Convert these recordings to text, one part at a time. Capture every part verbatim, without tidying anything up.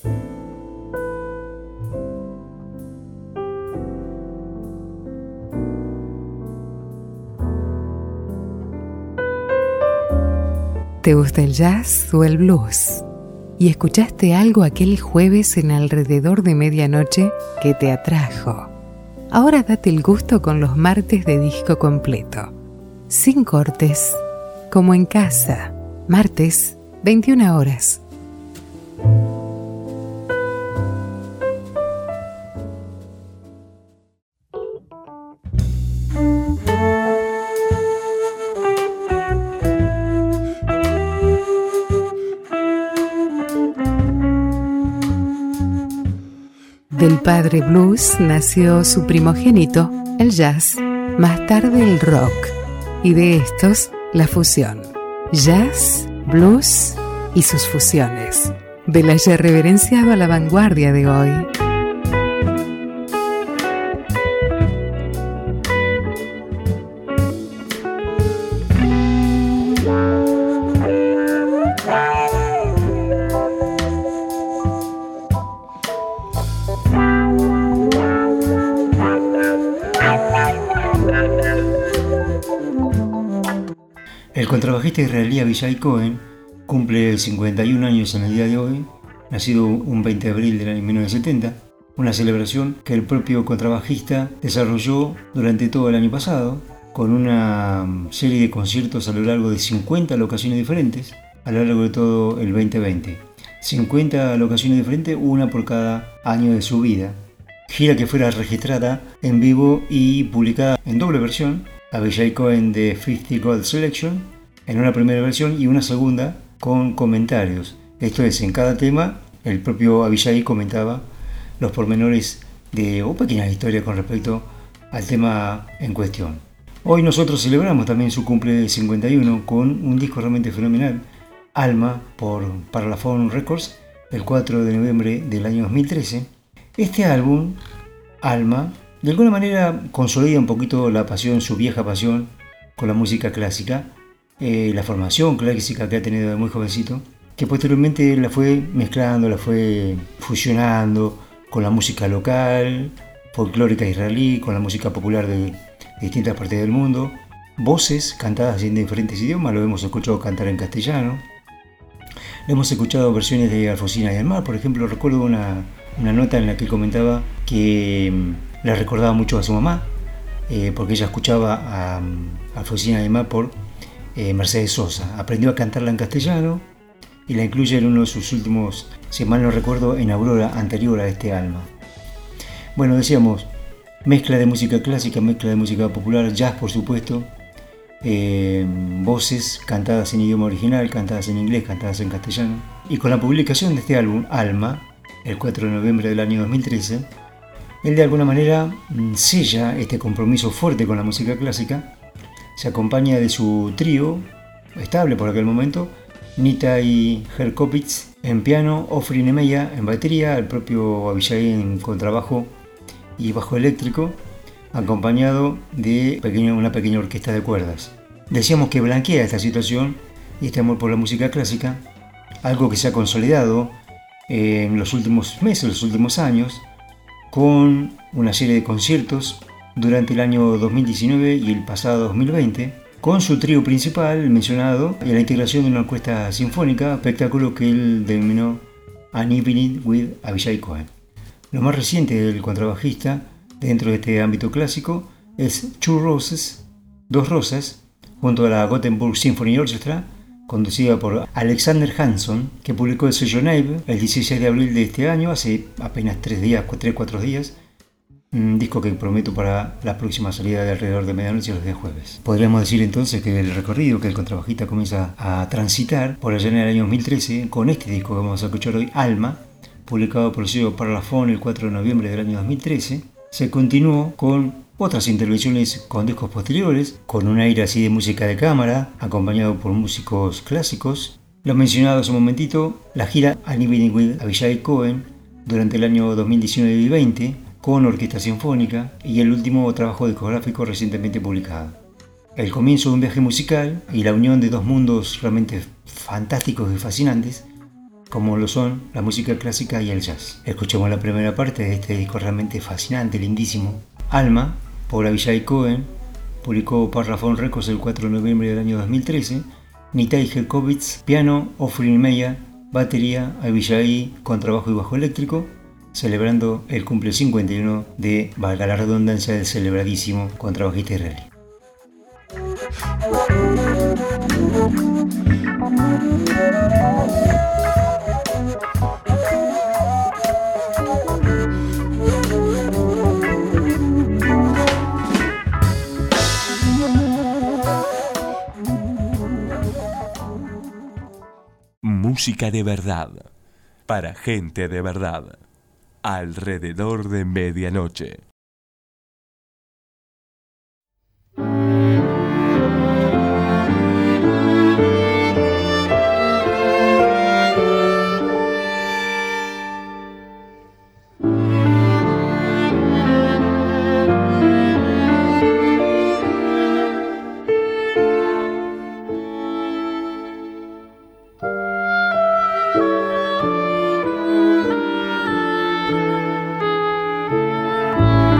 ¿Te gusta el jazz o el blues? ¿Y escuchaste algo aquel jueves en alrededor de medianoche que te atrajo? Ahora date el gusto con los martes de disco completo. Sin cortes, como en casa. Martes, veintiuna horas. Del padre blues nació su primogénito, el jazz, más tarde el rock, y de estos, la fusión. Jazz, blues y sus fusiones. Del ayer reverenciado a la vanguardia de hoy. El contrabajista israelí Avishai Cohen cumple cincuenta y un años en el día de hoy, nacido un veinte de abril del año mil novecientos setenta, una celebración que el propio contrabajista desarrolló durante todo el año pasado, con una serie de conciertos a lo largo de cincuenta locaciones diferentes, a lo largo de todo el veinte veinte. cincuenta locaciones diferentes, una por cada año de su vida. Gira que fuera registrada en vivo y publicada en doble versión, Avishai Cohen de cincuenta Gold Selection, en una primera versión y una segunda con comentarios. Esto es, en cada tema el propio Avishai comentaba los pormenores de o pequeñas historias con respecto al tema en cuestión. Hoy nosotros celebramos también su cumple cincuenta y uno con un disco realmente fenomenal, Alma, por Parlophone Records, el cuatro de noviembre del año dos mil trece. Este álbum, Alma, de alguna manera consolida un poquito la pasión, su vieja pasión con la música clásica, eh, la formación clásica que ha tenido de muy jovencito, que posteriormente la fue mezclando, la fue fusionando con la música local, folclórica israelí, con la música popular de, de distintas partes del mundo, voces cantadas en diferentes idiomas, lo hemos escuchado cantar en castellano, lo hemos escuchado versiones de Alfonsina y el Mar, por ejemplo. Recuerdo una, una nota en la que él comentaba que le recordaba mucho a su mamá, eh, porque ella escuchaba a, a Alfonsina y el Mar por eh, Mercedes Sosa. Aprendió a cantarla en castellano y la incluye en uno de sus últimos, si mal no recuerdo, en Aurora, anterior a este Alma. Bueno, decíamos, mezcla de música clásica, mezcla de música popular, jazz por supuesto, eh, voces cantadas en idioma original, cantadas en inglés, cantadas en castellano. Y con la publicación de este álbum, Alma, el cuatro de noviembre del año dos mil trece, él de alguna manera sella este compromiso fuerte con la música clásica. Se acompaña de su trío, estable por aquel momento, Nitai Herkovitz en piano, Ofri Nemeya en batería, el propio Avishai en contrabajo y bajo eléctrico, acompañado de pequeño, una pequeña orquesta de cuerdas. Decíamos que blanquea esta situación y este amor por la música clásica, algo que se ha consolidado en los últimos meses, los últimos años, con una serie de conciertos durante el año dos mil diecinueve y el pasado dos mil veinte, con su trío principal mencionado y la integración de una orquesta sinfónica, espectáculo que él denominó An Evening with Avishai Cohen. Lo más reciente del contrabajista dentro de este ámbito clásico es Two Roses, Dos Rosas, junto a la Gothenburg Symphony Orchestra, conducida por Alexander Hansson, que publicó el sello Nave el dieciséis de abril de este año, hace apenas tres días, tres cuatro días, un disco que prometo para la próxima salida de alrededor de medianoche los días jueves. Podríamos decir entonces que el recorrido que el contrabajista comienza a transitar por allá en el año dos mil trece, con este disco que vamos a escuchar hoy, Alma, publicado por el sello Parlophone el cuatro de noviembre del año dos mil trece, se continuó con otras intervenciones con discos posteriores, con un aire así de música de cámara, acompañado por músicos clásicos. Los mencionados un momentito, la gira An Evening with Avishai Cohen durante el año dos mil diecinueve y veinte, con orquesta sinfónica, y el último trabajo discográfico recientemente publicado. El comienzo de un viaje musical y la unión de dos mundos realmente fantásticos y fascinantes, como lo son la música clásica y el jazz. Escuchemos la primera parte de este disco realmente fascinante, lindísimo. Alma, por Avishai Cohen, publicó Parlophone Records el cuatro de noviembre del año dos mil trece. Nitai Herkovitz, piano, Ofrin Meya, batería, Avishai, contrabajo y bajo eléctrico, celebrando el cumple cincuenta y uno de, valga la redundancia, del celebradísimo contrabajista israelí. Música de verdad, para gente de verdad, alrededor de medianoche. Thank you.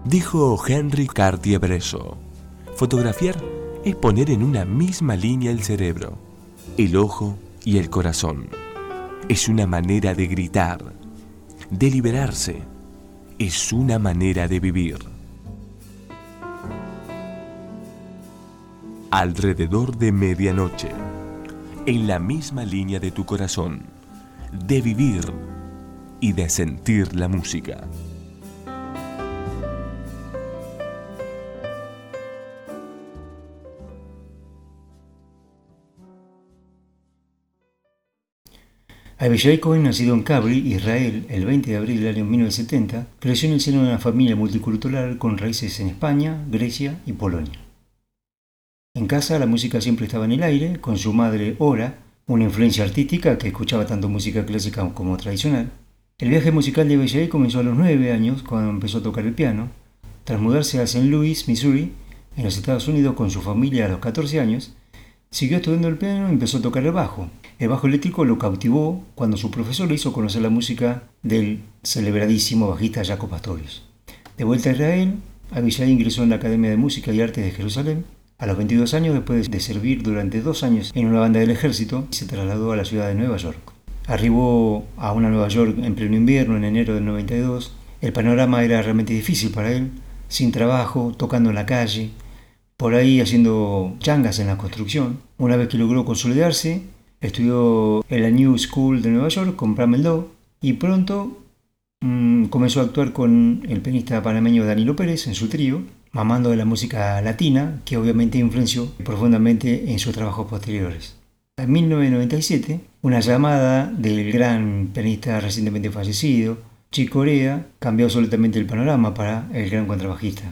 Dijo Henry Cartier-Bresson, fotografiar es poner en una misma línea el cerebro, el ojo y el corazón. Es una manera de gritar, de liberarse. Es una manera de vivir. Alrededor de medianoche, en la misma línea de tu corazón, de vivir y de sentir la música. Abishai Cohen, nacido en Cabri, Israel, el veinte de abril del año mil novecientos setenta, creció en el seno de una familia multicultural con raíces en España, Grecia y Polonia. En casa la música siempre estaba en el aire, con su madre Ora, una influencia artística que escuchaba tanto música clásica como tradicional. El viaje musical de Abishai comenzó a los nueve años, cuando empezó a tocar el piano. Tras mudarse a Saint Louis, Missouri, en los Estados Unidos con su familia a los catorce años, siguió estudiando el piano y empezó a tocar el bajo. El bajo eléctrico lo cautivó cuando su profesor le hizo conocer la música del celebradísimo bajista Jaco Pastorius. De vuelta a Israel, Abishai ingresó en la Academia de Música y Artes de Jerusalén. A los veintidós años, después de servir durante dos años en una banda del ejército, se trasladó a la ciudad de Nueva York. Arribó a una Nueva York en pleno invierno, en enero del noventa y dos. El panorama era realmente difícil para él, sin trabajo, tocando en la calle, por ahí haciendo changas en la construcción. Una vez que logró consolidarse, estudió en la New School de Nueva York con Bram Meldau y pronto mmm, comenzó a actuar con el pianista panameño Danilo Pérez en su trío, mamando de la música latina, que obviamente influenció profundamente en sus trabajos posteriores. En mil novecientos noventa y siete, una llamada del gran pianista recientemente fallecido, Chick Corea, cambió absolutamente el panorama para el gran contrabajista.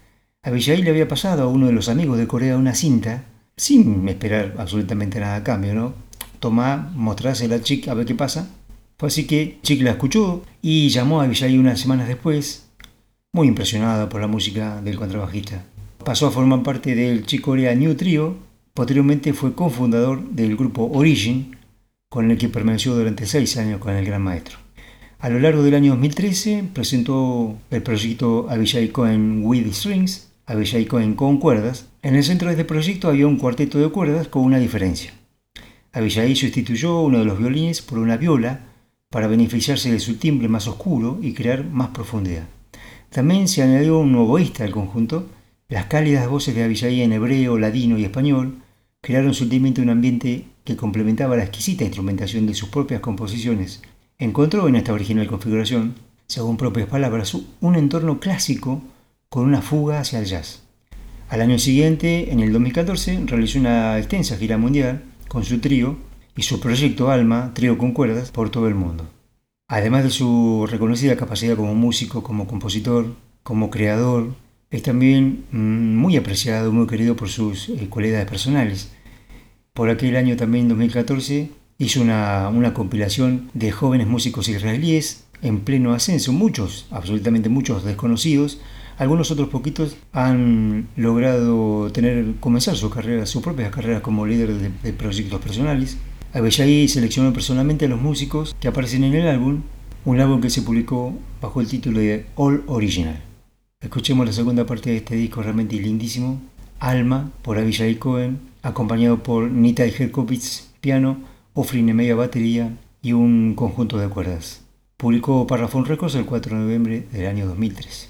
A Abishai le había pasado a uno de los amigos de Corea una cinta, sin esperar absolutamente nada a cambio, ¿no? Tomá, mostrásela a Chick a ver qué pasa. Fue así que Chick la escuchó y llamó a Abishai unas semanas después, muy impresionado por la música del contrabajista. Pasó a formar parte del Chick Corea New Trio. Posteriormente fue cofundador del grupo Origin, con el que permaneció durante seis años con el gran maestro. A lo largo del año dos mil trece presentó el proyecto Abishai Cohen with Strings, Abishai Cohen con cuerdas. En el centro de este proyecto había un cuarteto de cuerdas con una diferencia. Abishai sustituyó uno de los violines por una viola para beneficiarse de su timbre más oscuro y crear más profundidad. También se añadió un oboísta al conjunto. Las cálidas voces de Abishai en hebreo, ladino y español crearon sutilmente un ambiente que complementaba la exquisita instrumentación de sus propias composiciones. Encontró en esta original configuración, según propias palabras, un entorno clásico con una fuga hacia el jazz. Al año siguiente, en el dos mil catorce, realizó una extensa gira mundial con su trío y su proyecto Alma, trío con cuerdas, por todo el mundo. Además de su reconocida capacidad como músico, como compositor, como creador, es también mmm, muy apreciado, muy querido por sus eh, cualidades personales. Por aquel año también, dos mil catorce, hizo una, una compilación de jóvenes músicos israelíes en pleno ascenso, muchos, absolutamente muchos desconocidos. Algunos otros poquitos han logrado tener, comenzar su carrera, sus propias carreras como líderes de, de proyectos personales. Abishai seleccionó personalmente a los músicos que aparecen en el álbum, un álbum que se publicó bajo el título de All Original. Escuchemos la segunda parte de este disco realmente lindísimo, Alma, por Abishai Cohen, acompañado por Nitai Herkovitz, piano, Ofri Nemeya, batería y un conjunto de cuerdas. Publicó Parlophone Records el cuatro de noviembre del año dos mil tres.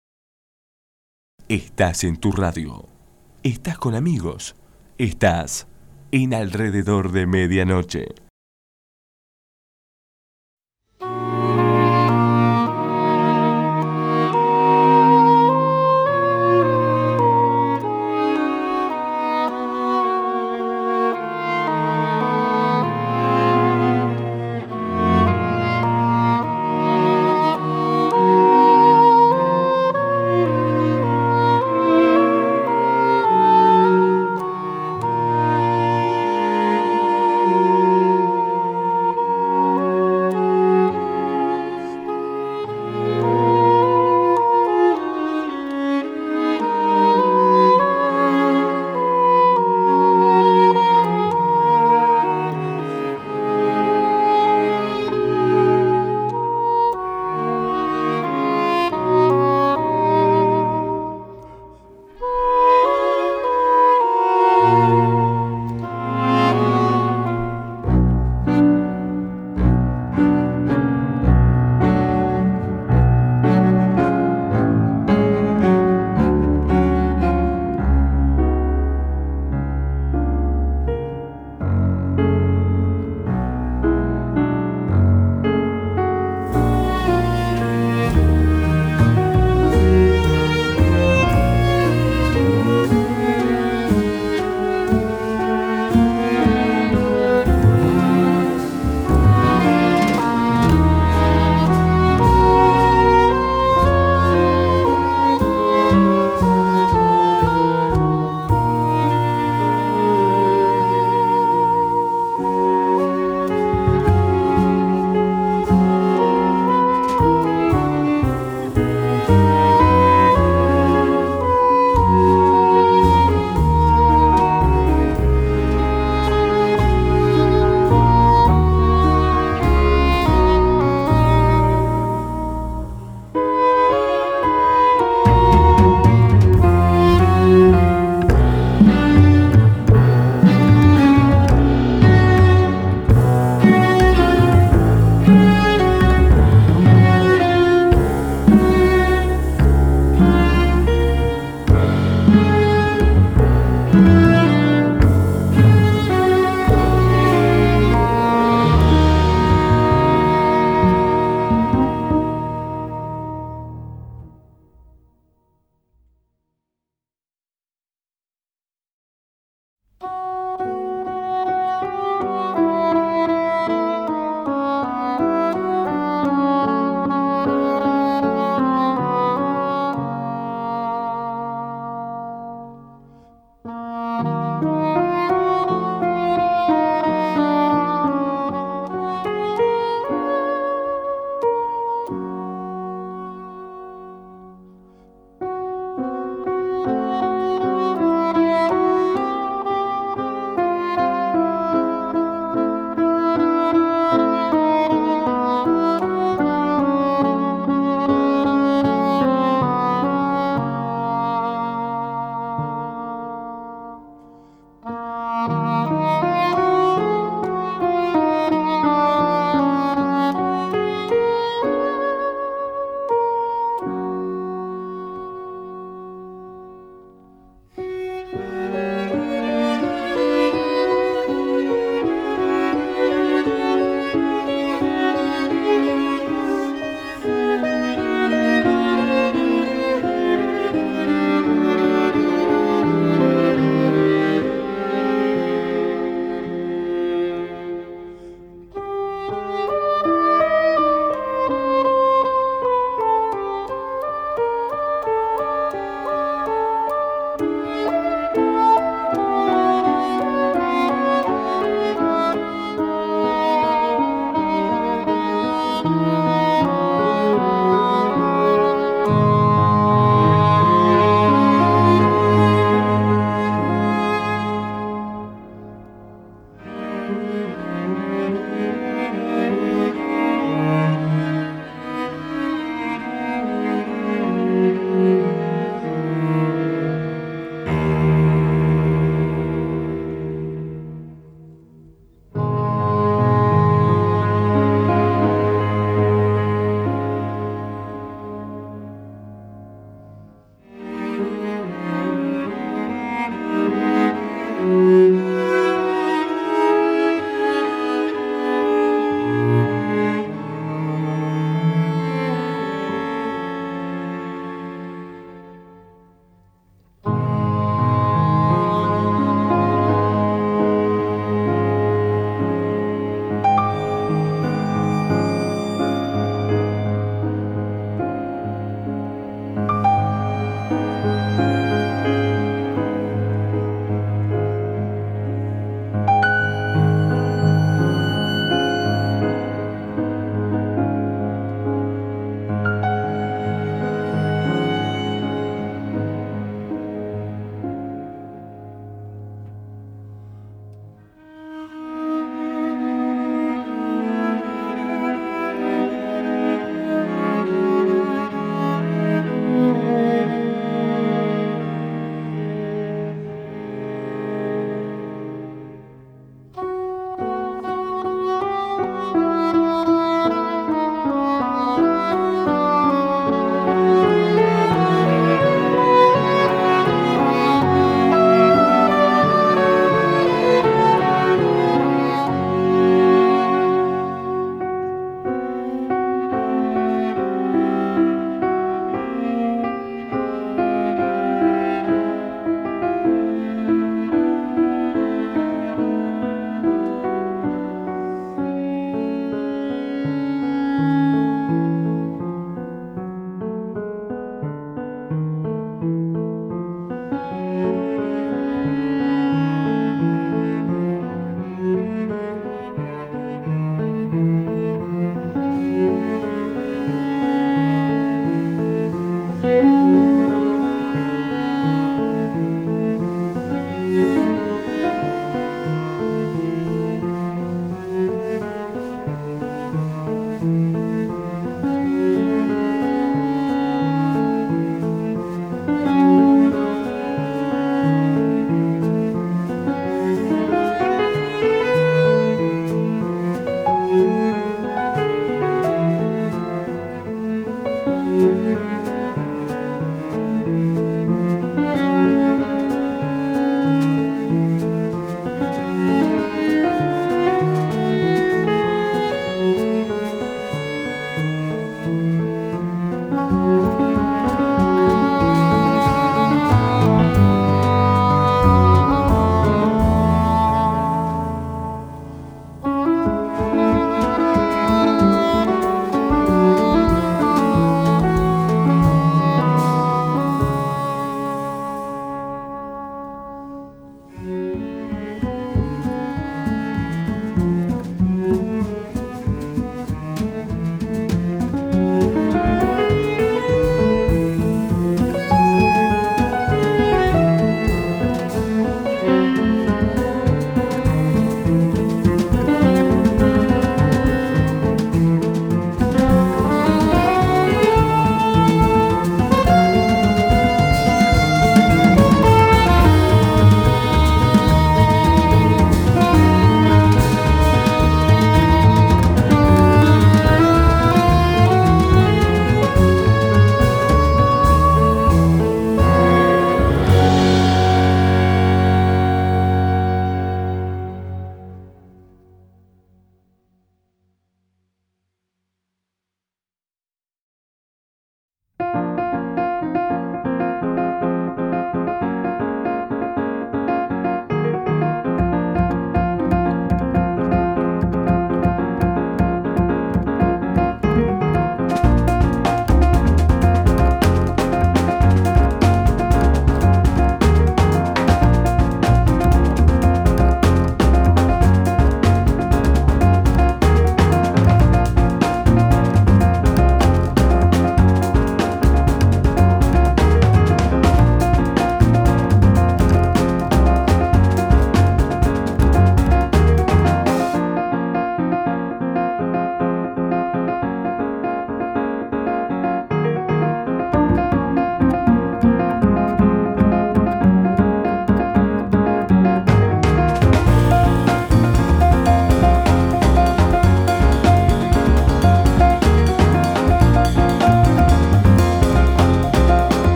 Estás en tu radio. Estás con amigos. Estás en Alrededor de Medianoche.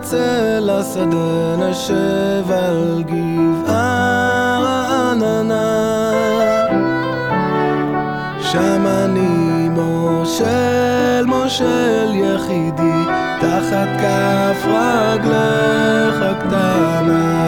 נצא לשדה, נשב על גבעה רעננה, שם אני מושל, מושל יחידי, תחת כף רגלך הקטנה.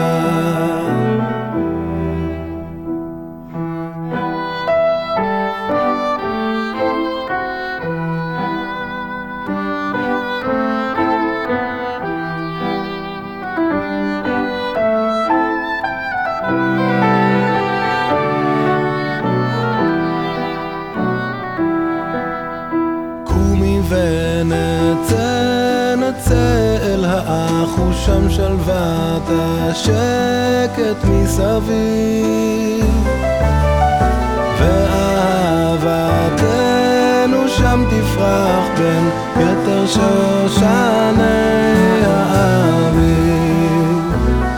ונצא, נצא אל האח ושם שלוות השקט מסביב, ואהבתנו שם תפרח בין יתר שושני האביב.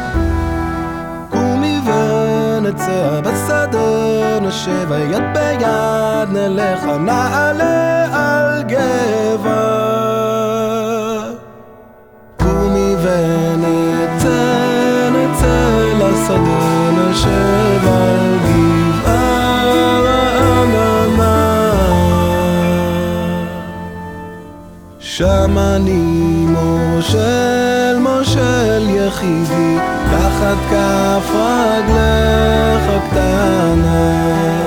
קומי ונצא בשדה, נשב יד ביד, נלך נעלה על גבע. קומי ונצא, נצא לשדה, נשב על גבעה רעננה, שם אני מושל, מושל יחידי, תחת כף רגלך הקטנה.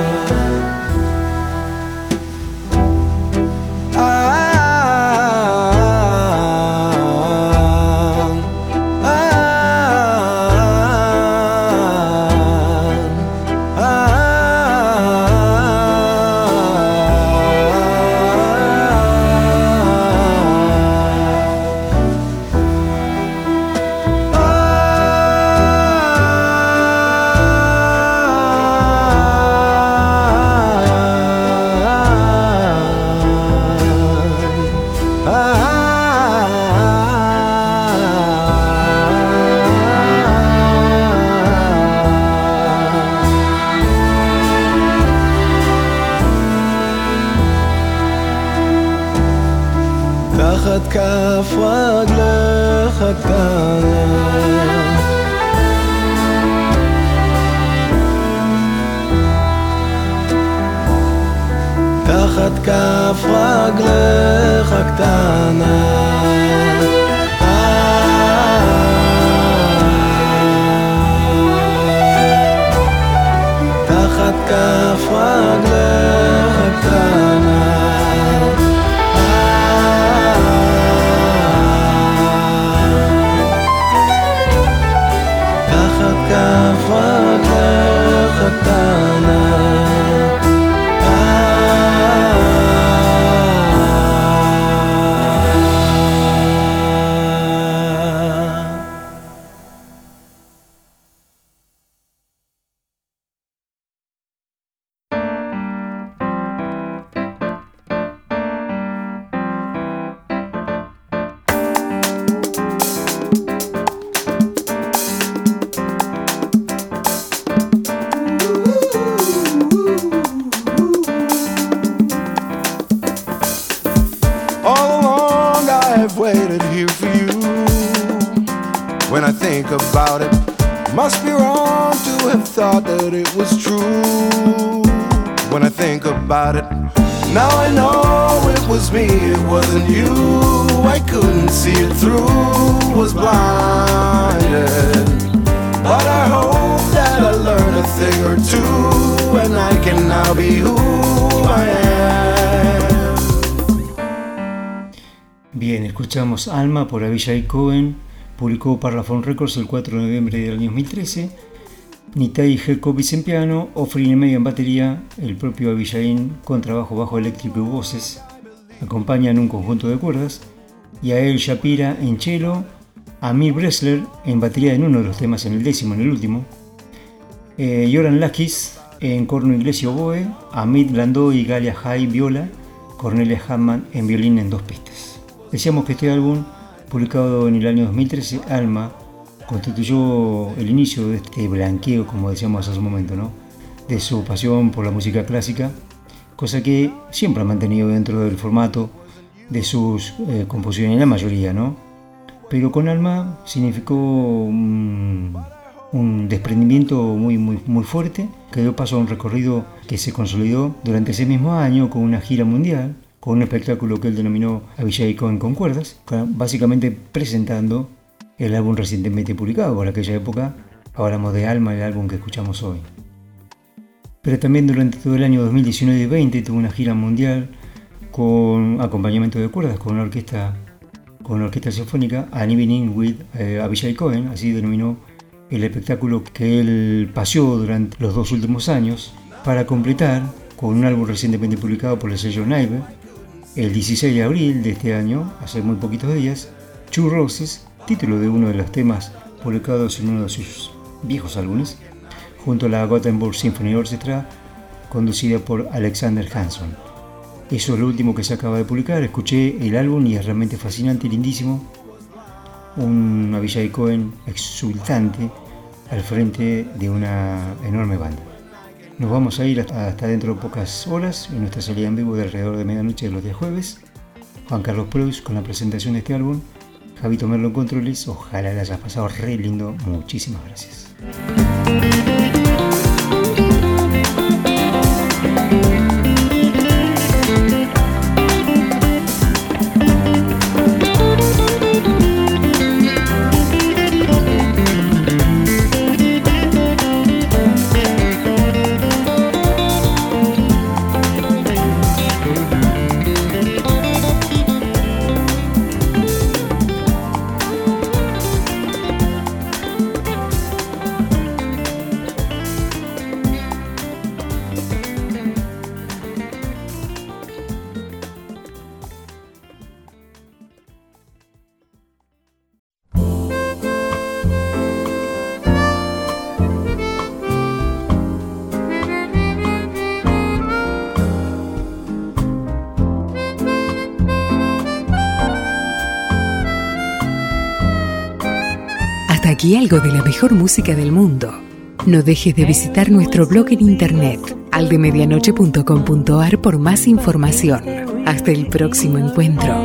תחת כף רגלך הקטנה, תחת כף רגלך הקטנה. תחת כף רגלך הקטנה. כף רגלך הקטנה. When I think about it, must be wrong to have thought that it was true. When I think about it, now I know it was me, it wasn't you. I couldn't see it through, was blinded. But I hope that I learned a thing or two, and I can now be who I am. Bien, escuchamos Alma por Avishai Cohen. Publicó Parlophone Records el cuatro de noviembre del año dos mil trece. Nitai Jacobis en piano, Ofrin Meio en batería, el propio Avishai con trabajo bajo eléctrico y voces. Acompañan un conjunto de cuerdas. Yael Shapira en cello, Amir Bressler en batería en uno de los temas, en el décimo, en el último. Eh, Yoran Lakis en corno inglés y oboe, Amit Landau y Galia Hay viola, Cornelia Hammond en violín en dos pistas. Decíamos que este álbum, publicado en el año dos mil trece, Alma, constituyó el inicio de este blanqueo, como decíamos hace un momento, ¿no?, de su pasión por la música clásica, cosa que siempre ha mantenido dentro del formato de sus eh, composiciones, la mayoría, ¿no? pero con alma significó un, un desprendimiento muy, muy, muy fuerte, que dio paso a un recorrido que se consolidó durante ese mismo año con una gira mundial, con un espectáculo que él denominó Avishai Cohen con cuerdas, básicamente presentando el álbum recientemente publicado. Por aquella época hablamos de Alma, el álbum que escuchamos hoy. Pero también durante todo el año dos mil diecinueve y veinte tuvo una gira mundial con acompañamiento de cuerdas, con una orquesta, con una orquesta sinfónica, An Evening with eh, Avishai Cohen, así denominó el espectáculo que él paseó durante los dos últimos años, para completar con un álbum recientemente publicado por el sello Naive, el dieciséis de abril de este año, hace muy poquitos días, Two Roses, título de uno de los temas publicados en uno de sus viejos álbumes, junto a la Gothenburg Symphony Orchestra, conducida por Alexander Hansson. Eso es lo último que se acaba de publicar. Escuché el álbum y es realmente fascinante y lindísimo. Un Avishai Cohen exultante al frente de una enorme banda. Nos vamos a ir hasta, hasta dentro de pocas horas en nuestra salida en vivo de alrededor de medianoche de los días jueves. Juan Carlos Preus con la presentación de este álbum. Javito Merlo en controles. Ojalá le hayas pasado re lindo. Muchísimas gracias. Aquí algo de la mejor música del mundo. No dejes de visitar nuestro blog en internet aldemedianoche punto com punto a r por más información. Hasta el próximo encuentro.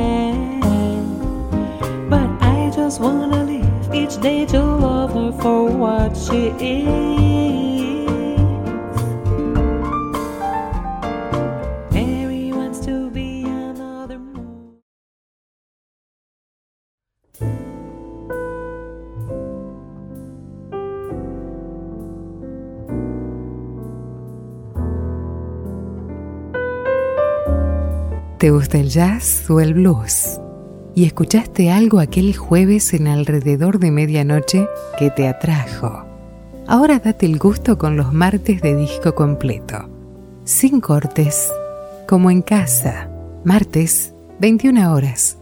¿Te gusta el jazz o el blues? ¿Y escuchaste algo aquel jueves en alrededor de medianoche que te atrajo? Ahora date el gusto con los martes de disco completo. Sin cortes, como en casa. Martes, veintiuna horas.